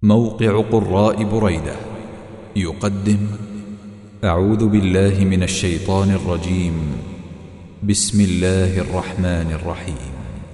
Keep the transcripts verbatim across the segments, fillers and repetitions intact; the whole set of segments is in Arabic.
موقع قراء بريدة يقدم أعوذ بالله من الشيطان الرجيم. بسم الله الرحمن الرحيم.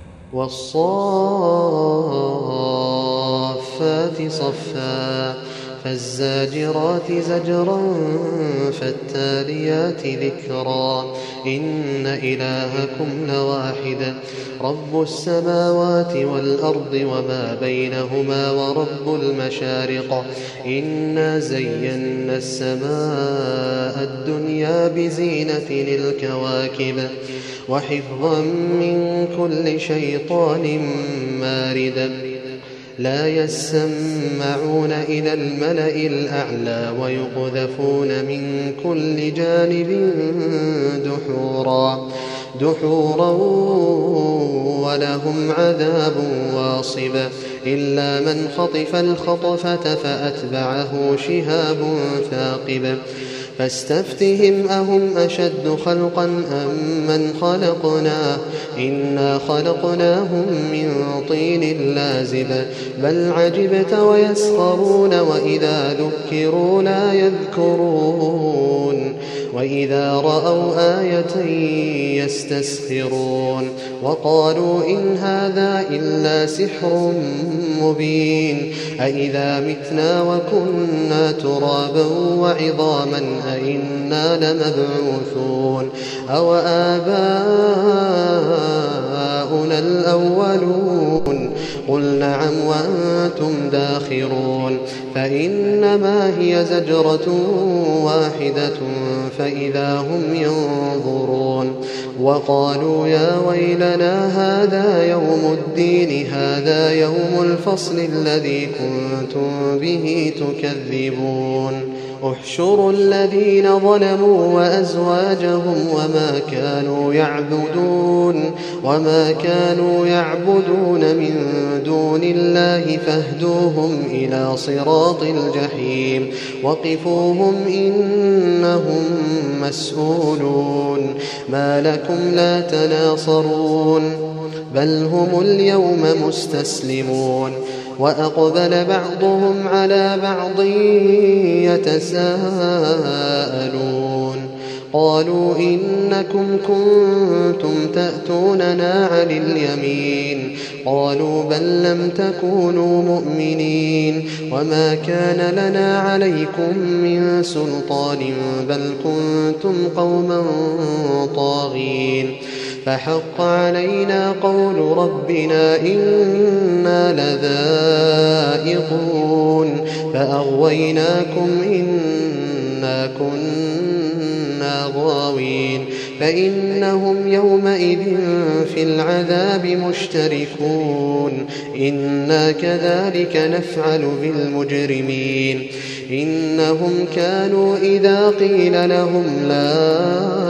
والصافات صفا فالزاجرات زجرا فالتاليات ذكرا إن إلهكم لواحد رب السماوات والأرض وما بينهما ورب المشارق إنا زينا السماء الدنيا بزينة الكواكب وحفظا من كل شيطان مارد لا يسمعون إلى الملأ الأعلى ويقذفون من كل جانب دحورا دحورا ولهم عذاب واصب إلا من خطف الخطفة فأتبعه شهاب ثاقب فاستفتهم أهم أشد خلقا أم من خلقنا إنا خلقناهم من طين لازب بل عجبت ويسخرون وإذا ذكروا لا يذكرون وإذا رأوا آية يستسخرون وقالوا إن هذا إلا سحر مبين أإذا متنا وكنا ترابا وعظاما أإنا لمبعوثون أو آباؤنا الأولون قل نعم وأنتم داخرون فإنما هي زجرة واحدة فإذا هم ينظرون وقالوا يا ويلنا هذا يوم الدين هذا يوم الفصل الذي كنتم به تكذبون احشروا الذين ظلموا وأزواجهم وما كانوا يعبدون وما كانوا يعبدون من دون الله فاهدوهم إلى صراط الجحيم وقفوهم إنهم مسؤولون ما لكم لا تناصرون بل هم اليوم مستسلمون وأقبل بعضهم على بعض يتساءلون قالوا إنكم كنتم تأتوننا عن اليمين قالوا بل لم تكونوا مؤمنين وما كان لنا عليكم من سلطان بل كنتم قوما طاغين فحق علينا قول ربنا إنا لذائقون فأغويناكم إنا كنا غاوين فإنهم يومئذ في العذاب مشتركون إنا كذلك نفعل بالمجرمين إنهم كانوا إذا قيل لهم لا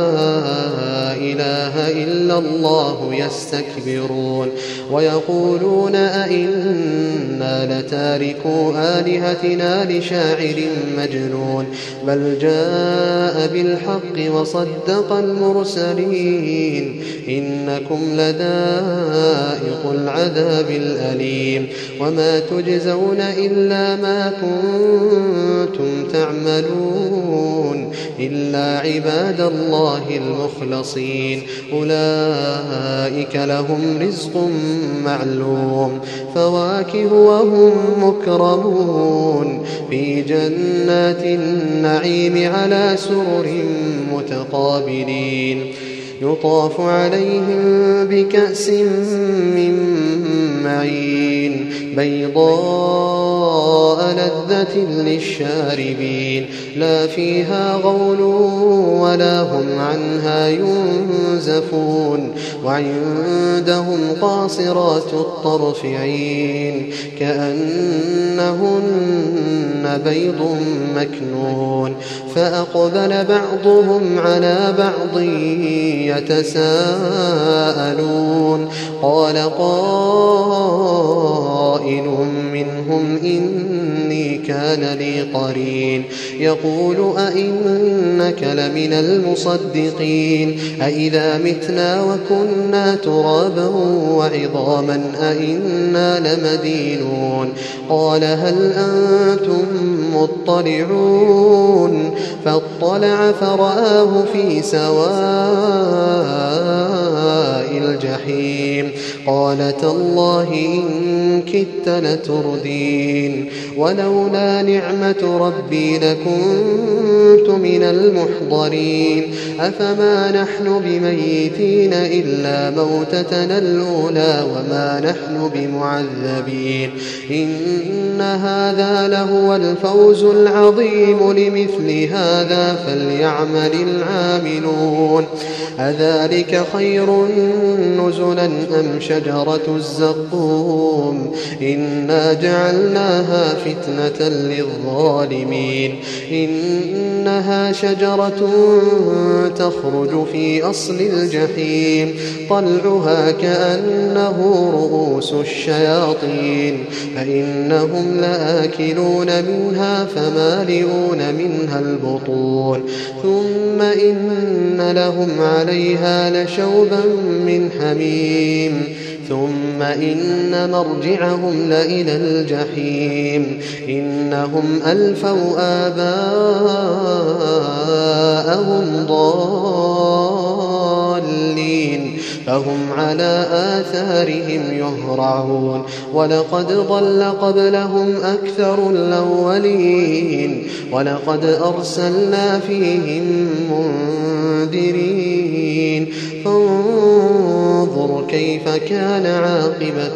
إله إلا الله يستكبرون ويقولون أئنا لتاركو آلهتنا لشاعر مجنون بل جاء بالحق وصدق المرسلين إنكم لذائق العذاب الأليم وما تجزون إلا ما كنتم تعملون إلا عباد الله المخلصين أولئك لهم رزق معلوم فواكه وهم مكرمون في جنات النعيم على سرر متقابلين يطاف عليهم بكأس من معين بيضاء لذة للشاربين لا فيها غول ولا هم عنها ينزفون وعندهم قاصرات الطرف عين كأنهن بيض مكنون فأقبل بعضهم على بعض يتساءلون قال قائل منهم إن إني كان لي قرين يقول أئنك لمن المصدقين أئذا متنا وكنا ترابا وعظاما أئنا لمدينون قال هل أنتم مطلعون فاطلع فرآه في سواء الجحيم قال تالله إن كدت لتردين ولولا نعمة ربي لكنت من المحضرين أفما نحن بميتين إلا موتتنا الأولى وما نحن بمعذبين إن هذا لهو الفوز العظيم لمثل هذا فليعمل العاملون أذلك خير نزلا أم شجرة الزقوم إنا جعلناها فتنة للظالمين إنها شجرة تخرج في أصل الجحيم طلعها كأنه رؤوس الشياطين فإنهم لآكلون منها فمالئون منها البطون ثم إن لهم عليها لشوبا من حميم ثم إن مرجعهم لإلى الجحيم إنهم ألفوا آباءهم ضالين فهم على آثارهم يهرعون ولقد ضل قبلهم أكثر الأولين ولقد أرسلنا فيهم منذرين فانظر كيف كان عاقبة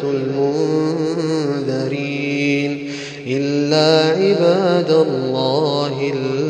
المنذرين إلا عباد الله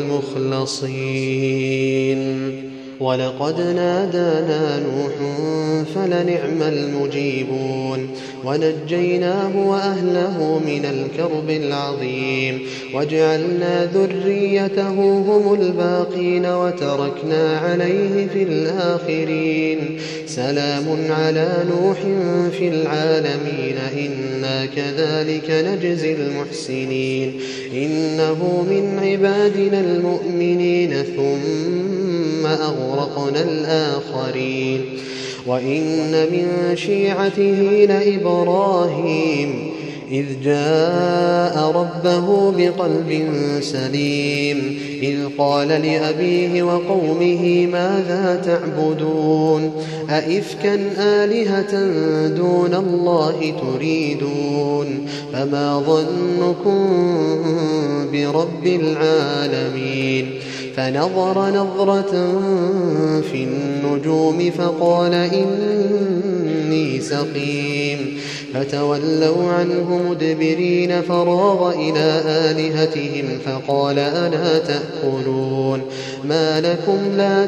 المخلصين ولقد نادانا نوح فلنعم المجيبون ونجيناه وأهله من الكرب العظيم وجعلنا ذريته هم الباقين وتركنا عليه في الآخرين سلام على نوح في العالمين إنا كذلك نجزي المحسنين إنه من عبادنا المؤمنين ثم أغرقنا الآخرين وإن من شيعته لإبراهيم إذ جاء ربه بقلب سليم إذ قال لأبيه وقومه ماذا تعبدون أئفكا آلهة دون الله تريدون فما ظنكم برب العالمين فنظر نظرة في النجوم فقال إني سقيم فتولوا عنه مدبرين فراغ إلى آلهتهم فقال ألا تأكلون ما لكم لا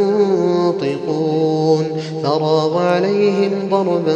تنطقون فراغ عليهم ضربا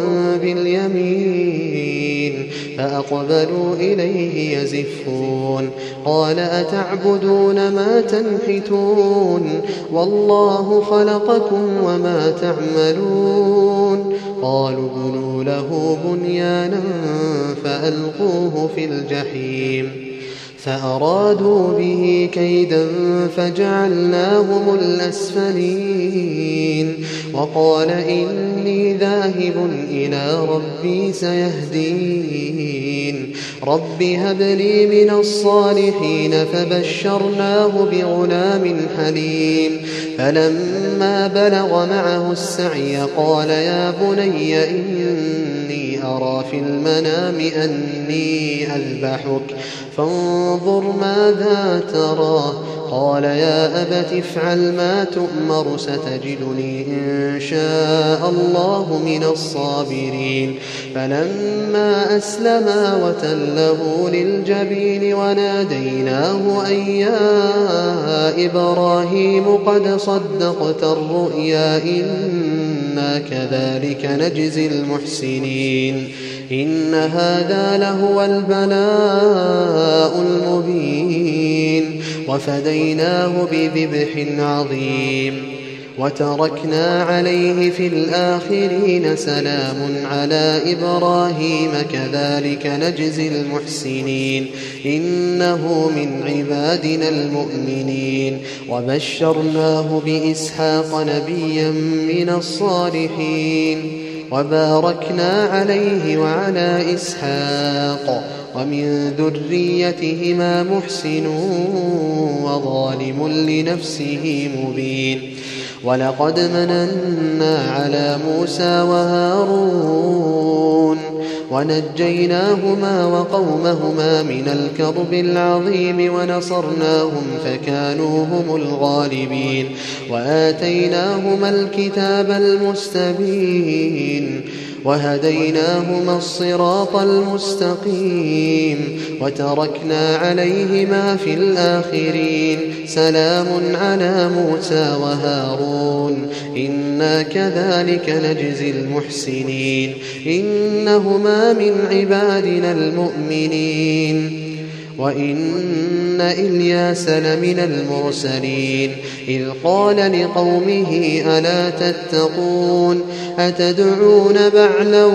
باليمين فأقبلوا إليه يزفون قال أتعبدون ما تنحتون والله خلقكم وما تعملون قالوا ابنوا له بنيانا فألقوه في الجحيم فأرادوا به كيدا فجعلناهم الأسفلين وقال إني ذاهب إلى ربي سيهدين رب هب لي من الصالحين فبشرناه بغلام حليم فلما بلغ معه السعي قال يا بني إني أرى في المنام أني أذبحك فانظر ماذا ترى قال يا أبت افعل ما تؤمر ستجدني إن شاء الله من الصابرين فلما أسلما وتله للجبين وناديناه أن يا إبراهيم قد صدقت الرؤيا إنا كذلك نجزي المحسنين إن هذا لهو البلاء المبين وفديناه بذبح عظيم وتركنا عليه في الآخرين سلام على إبراهيم كذلك نجزي المحسنين إنه من عبادنا المؤمنين وبشرناه بإسحاق نبيا من الصالحين وباركنا عليه وعلى إسحاق ومن ذريتهما محسن وظالم لنفسه مبين ولقد مننا على موسى وهارون ونجيناهما وقومهما من الكرب العظيم ونصرناهم فكانوا هم الغالبين وآتيناهما الكتاب المستبين وهديناهما الصراط المستقيم وتركنا عليهما في الآخرين سلام على موسى وهارون إنا كذلك نجزي المحسنين إنهما من عبادنا المؤمنين وإن إلياس لمن المرسلين إذ قال لقومه ألا تتقون أتدعون بعلا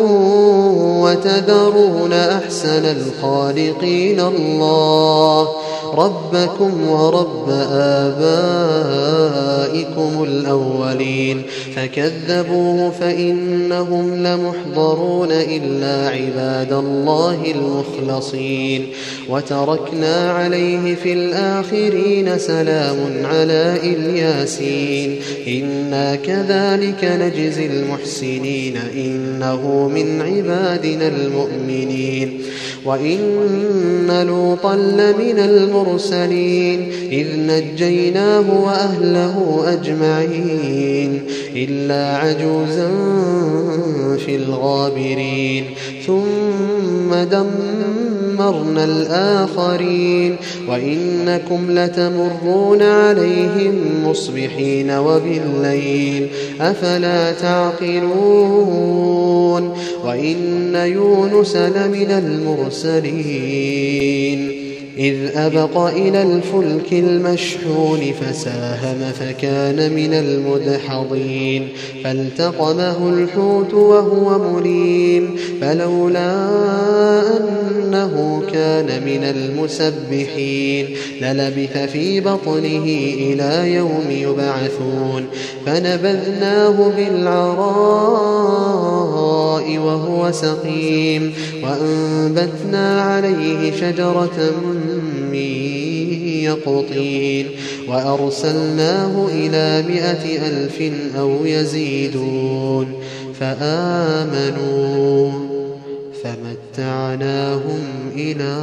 وتذرون أحسن الخالقين الله ربكم ورب آبائكم الأولين فكذبوه فإنهم لمحضرون إلا عباد الله المخلصين وتركنا عليه في الآخرين سلام على إلياسين إنا كذلك نجزي المحسنين إنه من عبادنا المؤمنين وإن لوطا لمن المرسلين إذ نجيناه وأهله أجمعين إلا عجوزا في الغابرين ثم دمرنا الآخرين وإنكم لتمرون عليهم مصبحين وبالليل أفلا تعقلون وإن يونس لمن المرسلين إذ أبق إلى الفلك المشحون فساهم فكان من المدحضين فالتقمه الحوت وهو مليم فلولا أنه كان من المسبحين للبث في بطنه إلى يوم يبعثون فنبذناه بالعراء وهو سقيم وأنبتنا عليه شجرة من يقطين وأرسلناه إلى مائة ألف أو يزيدون فآمنوا فمتعناهم إلى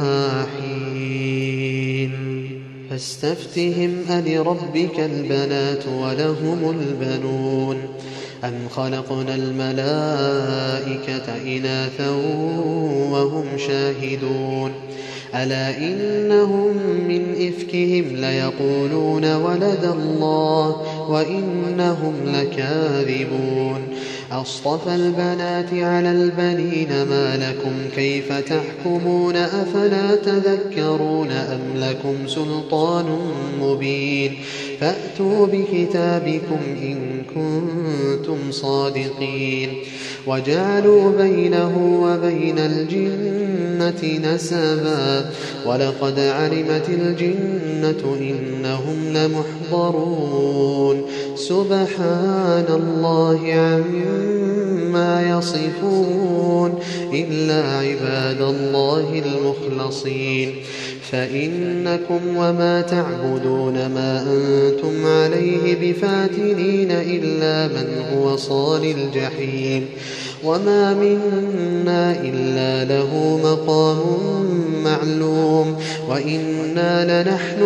حين فاستفتهم ألربك البنات ولهم البنون أم خلقنا الملائكة إناثا وهم شاهدون ألا إنهم من إفكهم ليقولون ولد الله وإنهم لكاذبون أصطفى البنات على البنين ما لكم كيف تحكمون أفلا تذكرون أم لكم سلطان مبين فأتوا بكتابكم إن كنتم صادقين وجعلوا بينه وبين الجنة نسبا ولقد علمت الجنة إنهم لمحضرون سبحان الله عما يصفون إلا عباد الله المخلصين فإنكم وما تعبدون ما أنتم عليه بفاتنين إلا من هو صال الجحيم وما منا إلا له مقام معلوم وإنا لنحن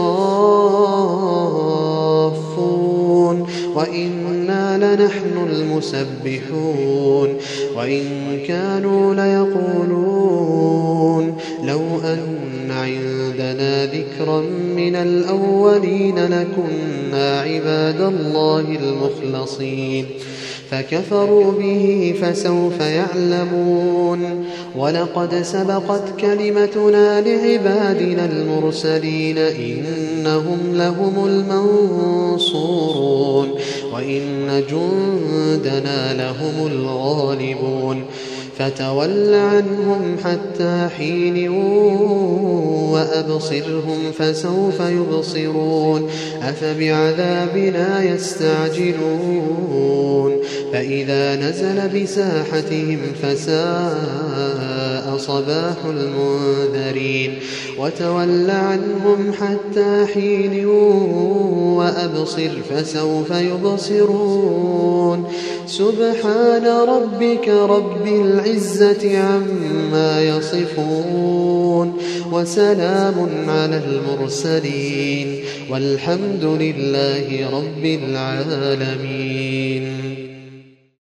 الصافون وإنا لنحن المسبحون وإن كانوا ليقولون لو أن عندنا ذكرا من الأولين لكنا عباد الله المخلصين فكفروا به فسوف يعلمون ولقد سبقت كلمتنا لعبادنا المرسلين إنهم لهم المنصورون وإن جندنا لهم الغالبون فتول عنهم حتى حين وأبصرهم فسوف يبصرون أفبعذابنا يستعجلون فإذا نزل بساحتهم فساء صباح المنذرين وتول عنهم حتى حين وأبصر فسوف يبصرون سبحان ربك رب العزة عما يصفون وسلام على المرسلين والحمد لله رب العالمين.